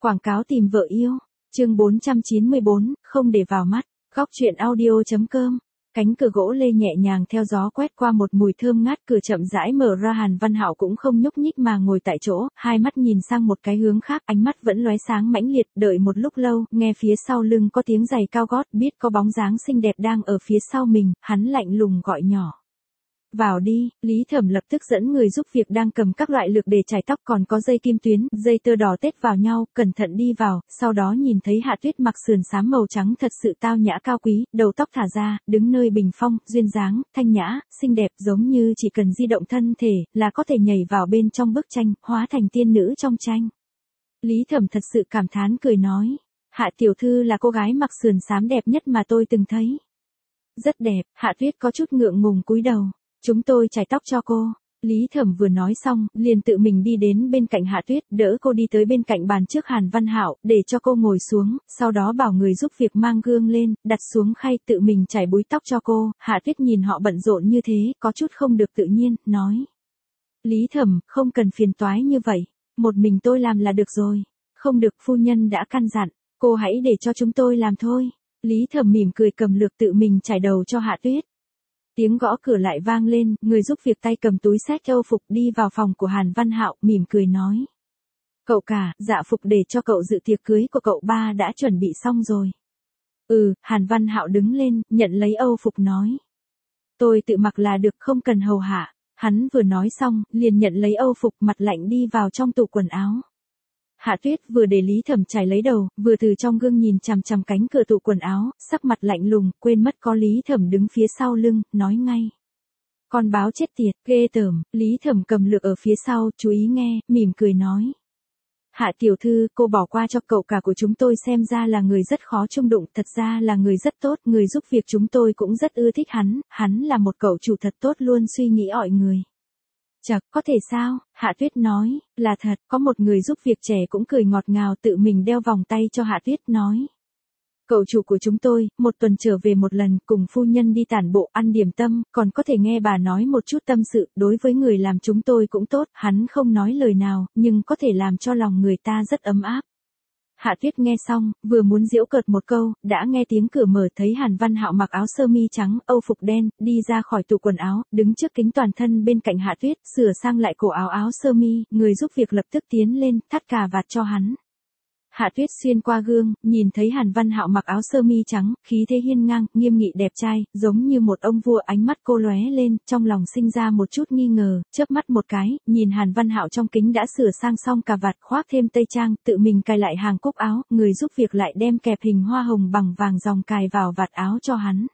Quảng cáo tìm vợ yêu. Chương 494, không để vào mắt. Góc truyện audio.com. Cánh cửa gỗ lê nhẹ nhàng theo gió quét qua một mùi thơm ngát, cửa chậm rãi mở ra. Hàn Văn Hạo cũng không nhúc nhích mà ngồi tại chỗ, hai mắt nhìn sang một cái hướng khác, ánh mắt vẫn lóe sáng mãnh liệt. Đợi một lúc lâu, nghe phía sau lưng có tiếng giày cao gót, biết có bóng dáng xinh đẹp đang ở phía sau mình, hắn lạnh lùng gọi nhỏ. Vào đi. Lý Thẩm lập tức dẫn người giúp việc đang cầm các loại lược để chải tóc, còn có dây kim tuyến, dây tơ đỏ tết vào nhau, cẩn thận đi vào, sau đó nhìn thấy Hạ Tuyết mặc sườn xám màu trắng thật sự tao nhã cao quý, đầu tóc thả ra, đứng nơi bình phong, duyên dáng, thanh nhã, xinh đẹp, giống như chỉ cần di động thân thể là có thể nhảy vào bên trong bức tranh, hóa thành tiên nữ trong tranh. Lý Thẩm thật sự cảm thán cười nói, Hạ tiểu thư là cô gái mặc sườn xám đẹp nhất mà tôi từng thấy. Rất đẹp. Hạ Tuyết có chút ngượng ngùng cúi đầu. Chúng tôi chải tóc cho cô. Lý Thẩm vừa nói xong, liền tự mình đi đến bên cạnh Hạ Tuyết, đỡ cô đi tới bên cạnh bàn trước Hàn Văn Hạo, để cho cô ngồi xuống, sau đó bảo người giúp việc mang gương lên, đặt xuống khay, tự mình chải búi tóc cho cô. Hạ Tuyết nhìn họ bận rộn như thế, có chút không được tự nhiên, nói. Lý Thẩm, không cần phiền toái như vậy, một mình tôi làm là được rồi. Không được, phu nhân đã căn dặn, cô hãy để cho chúng tôi làm thôi. Lý Thẩm mỉm cười cầm lược tự mình chải đầu cho Hạ Tuyết. Tiếng gõ cửa lại vang lên, người giúp việc tay cầm túi xách âu phục đi vào phòng của Hàn Văn Hạo, mỉm cười nói. Cậu cả, dạ phục để cho cậu dự tiệc cưới của cậu ba đã chuẩn bị xong rồi. Hàn Văn Hạo đứng lên, nhận lấy âu phục nói. Tôi tự mặc là được, không cần hầu hạ. Hắn vừa nói xong, liền nhận lấy âu phục, mặt lạnh đi vào trong tủ quần áo. Hạ Tuyết vừa để Lý Thẩm chải lấy đầu, vừa từ trong gương nhìn chằm chằm cánh cửa tủ quần áo, sắc mặt lạnh lùng, quên mất có Lý Thẩm đứng phía sau lưng, nói ngay. Con báo chết tiệt, ghê tởm. Lý Thẩm cầm lược ở phía sau, chú ý nghe, mỉm cười nói. Hạ tiểu thư, cô bỏ qua cho cậu cả của chúng tôi, xem ra là người rất khó chung đụng, thật ra là người rất tốt, người giúp việc chúng tôi cũng rất ưa thích hắn là một cậu chủ thật tốt, luôn suy nghĩ ỏi người. Chật, có thể sao? Hạ Tuyết nói, là thật. Có một người giúp việc trẻ cũng cười ngọt ngào, tự mình đeo vòng tay cho Hạ Tuyết, nói. Cậu chủ của chúng tôi, một tuần trở về một lần, cùng phu nhân đi tản bộ, ăn điểm tâm, còn có thể nghe bà nói một chút tâm sự, đối với người làm chúng tôi cũng tốt, hắn không nói lời nào, nhưng có thể làm cho lòng người ta rất ấm áp. Hạ Tuyết nghe xong, vừa muốn giễu cợt một câu, đã nghe tiếng cửa mở, thấy Hàn Văn Hạo mặc áo sơ mi trắng, âu phục đen, đi ra khỏi tủ quần áo, đứng trước kính toàn thân bên cạnh Hạ Tuyết, sửa sang lại cổ áo sơ mi, người giúp việc lập tức tiến lên, thắt cà vạt cho hắn. Hạ Tuyết xuyên qua gương, nhìn thấy Hàn Văn Hạo mặc áo sơ mi trắng, khí thế hiên ngang, nghiêm nghị đẹp trai, giống như một ông vua, ánh mắt cô lóe lên, trong lòng sinh ra một chút nghi ngờ, chớp mắt một cái, nhìn Hàn Văn Hạo trong kính đã sửa sang xong cà vạt, khoác thêm tây trang, tự mình cài lại hàng cúc áo, người giúp việc lại đem kẹp hình hoa hồng bằng vàng dòng cài vào vạt áo cho hắn.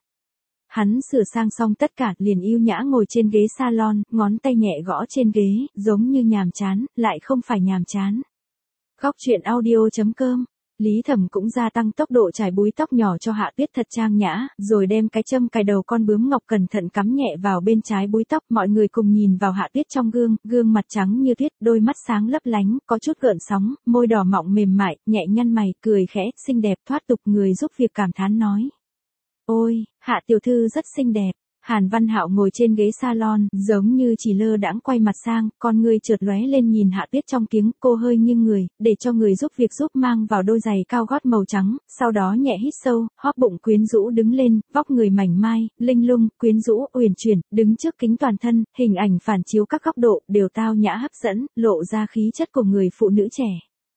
Hắn sửa sang xong tất cả, liền yêu nhã ngồi trên ghế salon, ngón tay nhẹ gõ trên ghế, giống như nhàm chán, lại không phải nhàm chán. Góc truyện audio.com. Lý Thẩm cũng gia tăng tốc độ chải búi tóc nhỏ cho Hạ Tuyết thật trang nhã, rồi đem cái châm cài đầu con bướm ngọc cẩn thận cắm nhẹ vào bên trái búi tóc. Mọi người cùng nhìn vào Hạ Tuyết trong gương, gương mặt trắng như tuyết, đôi mắt sáng lấp lánh, có chút gợn sóng, môi đỏ mọng mềm mại, nhẹ nhăn mày, cười khẽ, xinh đẹp thoát tục. Người giúp việc cảm thán nói. Ôi, Hạ tiểu thư rất xinh đẹp. Hàn Văn Hạo ngồi trên ghế salon, giống như chỉ lơ đãng quay mặt sang, con người chợt lóe lên nhìn Hạ Tuyết trong kính, cô hơi nghiêng người, để cho người giúp việc giúp mang vào đôi giày cao gót màu trắng, sau đó nhẹ hít sâu, hóp bụng quyến rũ đứng lên, vóc người mảnh mai, linh lung, quyến rũ, uyển chuyển, đứng trước kính toàn thân, hình ảnh phản chiếu các góc độ, đều tao nhã hấp dẫn, lộ ra khí chất của người phụ nữ trẻ.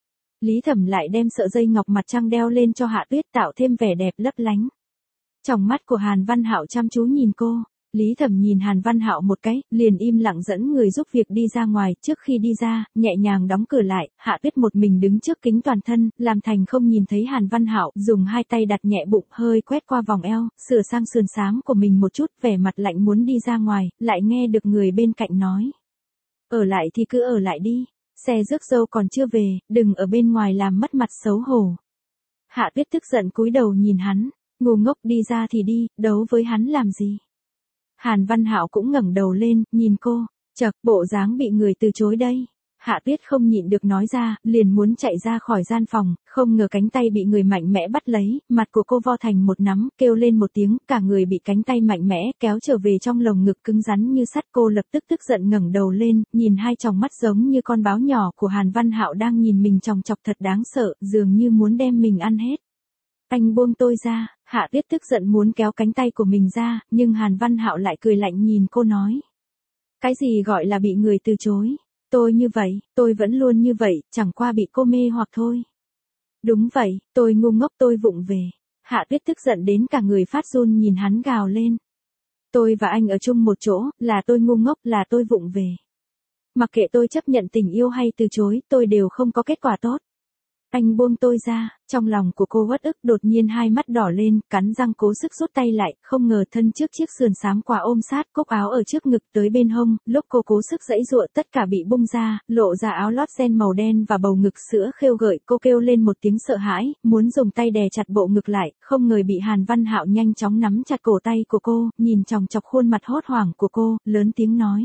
Lý Thẩm lại đem sợi dây ngọc mặt trăng đeo lên cho Hạ Tuyết, tạo thêm vẻ đẹp lấp lánh. Trong mắt của Hàn Văn Hạo chăm chú nhìn cô, Lý Thẩm nhìn Hàn Văn Hạo một cái, liền im lặng dẫn người giúp việc đi ra ngoài, trước khi đi ra, nhẹ nhàng đóng cửa lại, Hạ Tuyết một mình đứng trước kính toàn thân, làm thành không nhìn thấy Hàn Văn Hạo, dùng hai tay đặt nhẹ bụng, hơi quét qua vòng eo, sửa sang sườn xám của mình một chút, vẻ mặt lạnh muốn đi ra ngoài, lại nghe được người bên cạnh nói. Ở lại thì cứ ở lại đi, xe rước dâu còn chưa về, đừng ở bên ngoài làm mất mặt xấu hổ. Hạ Tuyết tức giận cúi đầu nhìn hắn. Ngu ngốc, đi ra thì đi, đấu với hắn làm gì? Hàn Văn Hạo cũng ngẩng đầu lên, nhìn cô, chậc, bộ dáng bị người từ chối đây. Hạ Tuyết không nhịn được nói ra, liền muốn chạy ra khỏi gian phòng, không ngờ cánh tay bị người mạnh mẽ bắt lấy, mặt của cô vo thành một nắm, kêu lên một tiếng, cả người bị cánh tay mạnh mẽ kéo trở về trong lồng ngực cứng rắn như sắt. Cô lập tức tức giận ngẩng đầu lên, nhìn hai tròng mắt giống như con báo nhỏ của Hàn Văn Hạo đang nhìn mình chòng chọc thật đáng sợ, dường như muốn đem mình ăn hết. Anh buông tôi ra. Hạ Tuyết tức giận muốn kéo cánh tay của mình ra, nhưng Hàn Văn Hạo lại cười lạnh nhìn cô nói. Cái gì gọi là bị người từ chối? Tôi như vậy, tôi vẫn luôn như vậy, chẳng qua bị cô mê hoặc thôi. Đúng vậy, tôi ngu ngốc, tôi vụng về. Hạ Tuyết tức giận đến cả người phát run nhìn hắn gào lên. Tôi và anh ở chung một chỗ, là tôi ngu ngốc, là tôi vụng về. Mặc kệ tôi chấp nhận tình yêu hay từ chối, tôi đều không có kết quả tốt. Anh buông tôi ra. Trong lòng của cô uất ức, đột nhiên hai mắt đỏ lên, cắn răng cố sức rút tay lại, không ngờ thân trước chiếc sườn xám quá ôm sát, cúc áo ở trước ngực tới bên hông, lúc cô cố sức giãy giụa tất cả bị bung ra, lộ ra áo lót ren màu đen và bầu ngực sữa khêu gợi. Cô kêu lên một tiếng sợ hãi, muốn dùng tay đè chặt bộ ngực lại, không ngờ bị Hàn Văn Hạo nhanh chóng nắm chặt cổ tay của cô, nhìn chòng chọc khuôn mặt hốt hoảng của cô, lớn tiếng nói.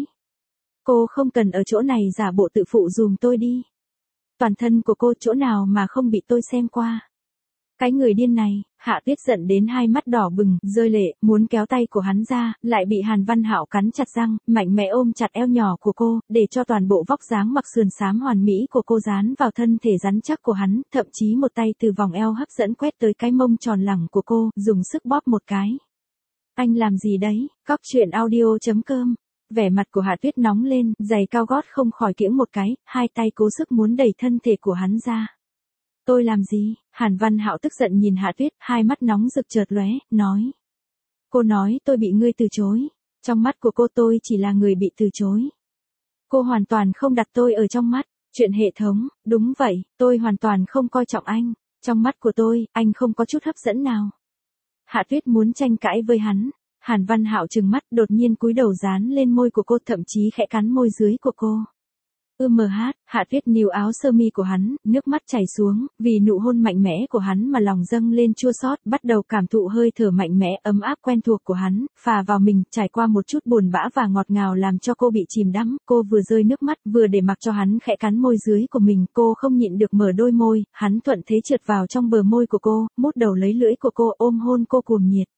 Cô không cần ở chỗ này giả bộ tự phụ dùm tôi đi. Toàn thân của cô chỗ nào mà không bị tôi xem qua. Cái người điên này. Hạ Tuyết giận đến hai mắt đỏ bừng, rơi lệ, muốn kéo tay của hắn ra, lại bị Hàn Văn Hạo cắn chặt răng, mạnh mẽ ôm chặt eo nhỏ của cô, để cho toàn bộ vóc dáng mặc sườn xám hoàn mỹ của cô dán vào thân thể rắn chắc của hắn, thậm chí một tay từ vòng eo hấp dẫn quét tới cái mông tròn lẳng của cô, dùng sức bóp một cái. Anh làm gì đấy? Coctruyện.audio.com. Vẻ mặt của Hạ Tuyết nóng lên, giày cao gót không khỏi kiễng một cái, hai tay cố sức muốn đẩy thân thể của hắn ra. Tôi làm gì? Hàn Văn Hạo tức giận nhìn Hạ Tuyết, hai mắt nóng rực chợt lóe, nói. Cô nói tôi bị ngươi từ chối. Trong mắt của cô tôi chỉ là người bị từ chối. Cô hoàn toàn không đặt tôi ở trong mắt. Chuyện hệ thống, đúng vậy, tôi hoàn toàn không coi trọng anh. Trong mắt của tôi, anh không có chút hấp dẫn nào. Hạ Tuyết muốn tranh cãi với hắn. Hàn Văn Hạo trừng mắt, đột nhiên cúi đầu dán lên môi của cô, thậm chí khẽ cắn môi dưới của cô. Hạ Tuyết níu áo sơ mi của hắn, nước mắt chảy xuống, vì nụ hôn mạnh mẽ của hắn mà lòng dâng lên chua xót, bắt đầu cảm thụ hơi thở mạnh mẽ ấm áp quen thuộc của hắn, phà vào mình, trải qua một chút buồn bã và ngọt ngào làm cho cô bị chìm đắm, cô vừa rơi nước mắt, vừa để mặc cho hắn khẽ cắn môi dưới của mình, cô không nhịn được mở đôi môi, hắn thuận thế trượt vào trong bờ môi của cô, mút đầu lấy lưỡi của cô, ôm hôn cô cuồng nhiệt.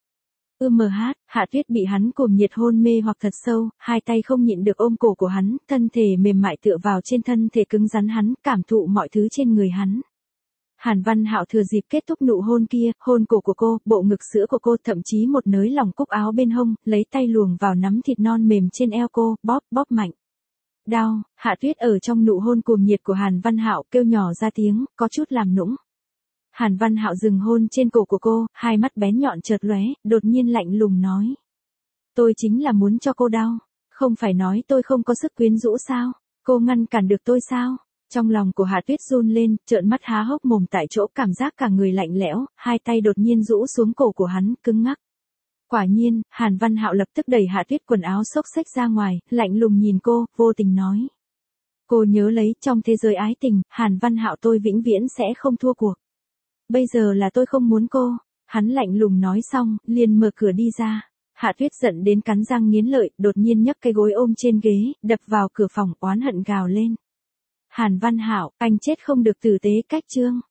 Hạ Tuyết bị hắn cuồng nhiệt hôn mê hoặc thật sâu, hai tay không nhịn được ôm cổ của hắn, thân thể mềm mại tựa vào trên thân thể cứng rắn hắn, cảm thụ mọi thứ trên người hắn. Hàn Văn Hạo thừa dịp kết thúc nụ hôn kia, hôn cổ của cô, bộ ngực sữa của cô, thậm chí một nới lỏng cúc áo bên hông, lấy tay luồn vào nắm thịt non mềm trên eo cô, bóp mạnh. Đau. Hạ Tuyết ở trong nụ hôn cuồng nhiệt của Hàn Văn Hạo kêu nhỏ ra tiếng, có chút làm nũng. Hàn Văn Hạo dừng hôn trên cổ của cô, hai mắt bén nhọn chợt lóe, đột nhiên lạnh lùng nói. Tôi chính là muốn cho cô đau, không phải nói tôi không có sức quyến rũ sao, cô ngăn cản được tôi sao? Trong lòng của Hạ Tuyết run lên, trợn mắt há hốc mồm tại chỗ, cảm giác cả người lạnh lẽo, hai tay đột nhiên rũ xuống cổ của hắn, cứng ngắc. Quả nhiên, Hàn Văn Hạo lập tức đẩy Hạ Tuyết quần áo xốc xếch ra ngoài, lạnh lùng nhìn cô, vô tình nói. Cô nhớ lấy, trong thế giới ái tình, Hàn Văn Hạo tôi vĩnh viễn sẽ không thua cuộc. Bây giờ là tôi không muốn cô. Hắn lạnh lùng nói xong, liền mở cửa đi ra. Hạ Tuyết giận đến cắn răng nghiến lợi, đột nhiên nhấc cái gối ôm trên ghế, đập vào cửa phòng, oán hận gào lên. Hàn Văn Hạo, anh chết không được tử tế cách chương.